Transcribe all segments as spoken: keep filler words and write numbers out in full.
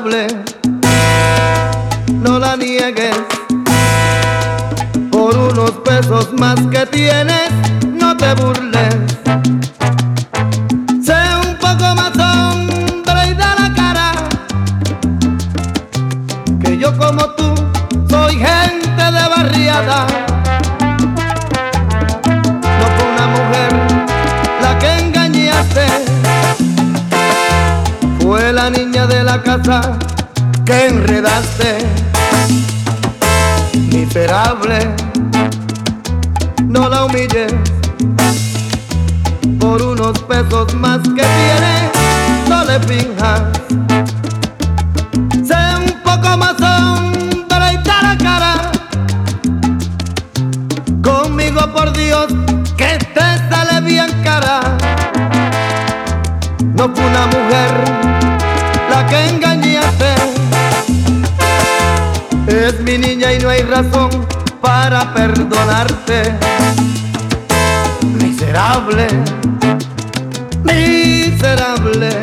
miserable, no la niegues. Por unos pesos más que tienes, no te burles. Sé un poco más hombre y da la cara, que yo como tú soy gente de barriada. No fue una mujer la que engañaste, fue la niña de la casa que enredaste. Miserable, no la humilles. Por unos pesos más que tienes, no le finjas. Sé un poco más hombre y da la cara. Conmigo, por Dios, que te sale bien cara. No fue una mujer la que engañaste, es mi niña y no hay razón para perdonarte. Miserable, miserable.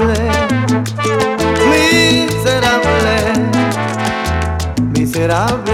Miserable, miserable, miserable.